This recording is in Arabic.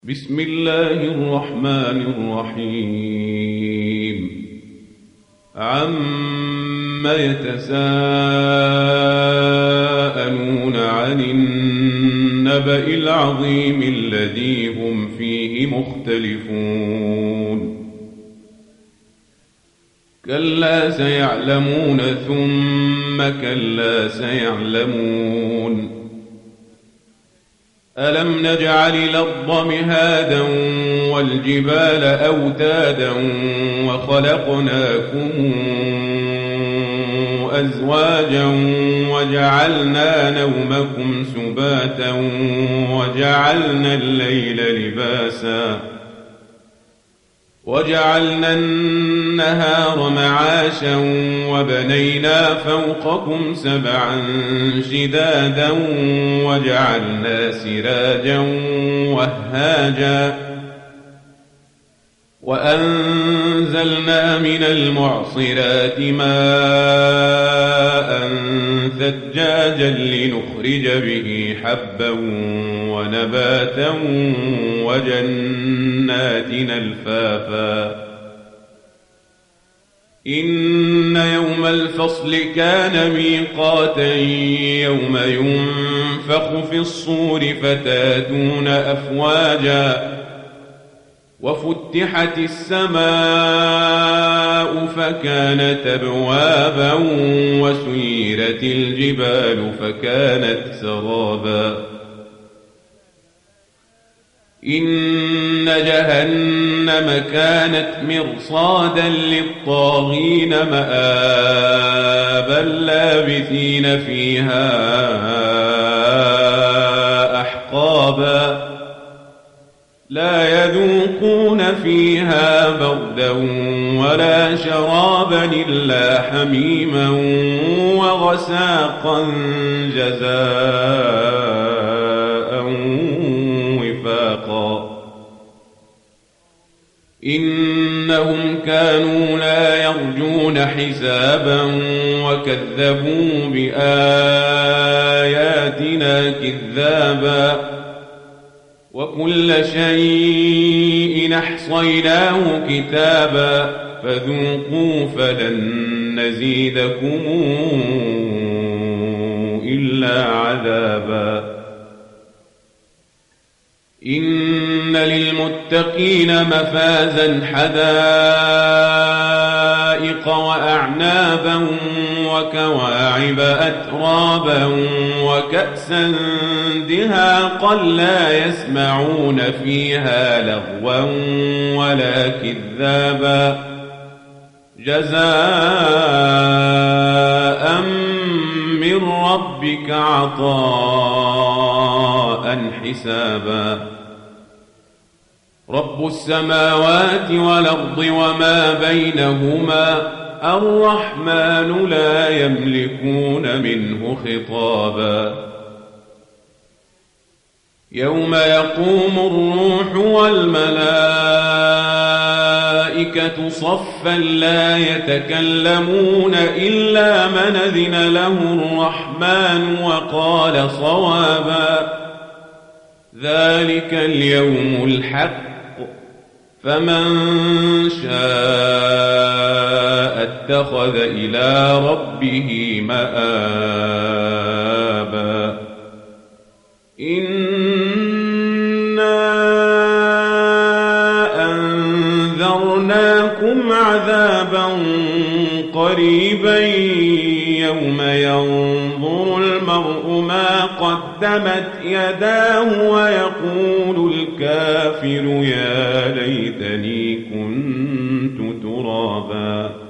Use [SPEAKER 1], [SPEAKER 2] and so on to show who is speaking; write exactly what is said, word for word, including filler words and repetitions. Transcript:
[SPEAKER 1] بسم الله الرحمن الرحيم عم يتساءلون عن النبأ العظيم الذي هم فيه مختلفون كلا سيعلمون ثم كلا سيعلمون ألم نجعل الأرض مهادا والجبال أوتادا وخلقناكم أزواجا وجعلنا نومكم سباتا وجعلنا الليل لباسا وجعلنا النهار معاشا وبنينا فوقكم سبعا شدادا وجعلنا سراجا وهاجا وأنزلنا من المعصرات ماء ثجاجا لنخرج به حبا ونباتا وجنات ألفافا إن يوم الفصل كان ميقاتا يوم ينفخ في الصور فتاتون أفواجا وفتحت السماء فكانت أبوابا وسيرت الجبال فكانت سرابا إن جهنم كانت مرصادا للطاغين مآبا لابثين فيها أحقابا لا يذوقون فيها بردا ولا شرابا إلا حميما وغساقا جزاء وفاقا إنهم كانوا لا يرجون حسابا وكذبوا بآياتنا كذابا وكل شيء أحصيناه كتابا فذوقوا فلن نزيدكم إلا عذابا إن للمتقين مفازا حدائق وأعنابا وكواعب أترابا وكأسا دهاقا لا يسمعون فيها لغوا ولا كذابا جزاء من ربك عطاء حسابا رب السماوات والأرض وما بينهما الرحمن لا يملكون منه خطابا يوم يقوم الروح والملائكة صفا لا يتكلمون إلا من أذن له الرحمن وقال صوابا ذلك اليوم الحق فمن شاء اتخذ إلى ربه مآبا إنا أنذرناكم عذابا قريبا يوم ينظر المرء ما قدمت يداه ويقول الكافر يا ليتني كنت ترابا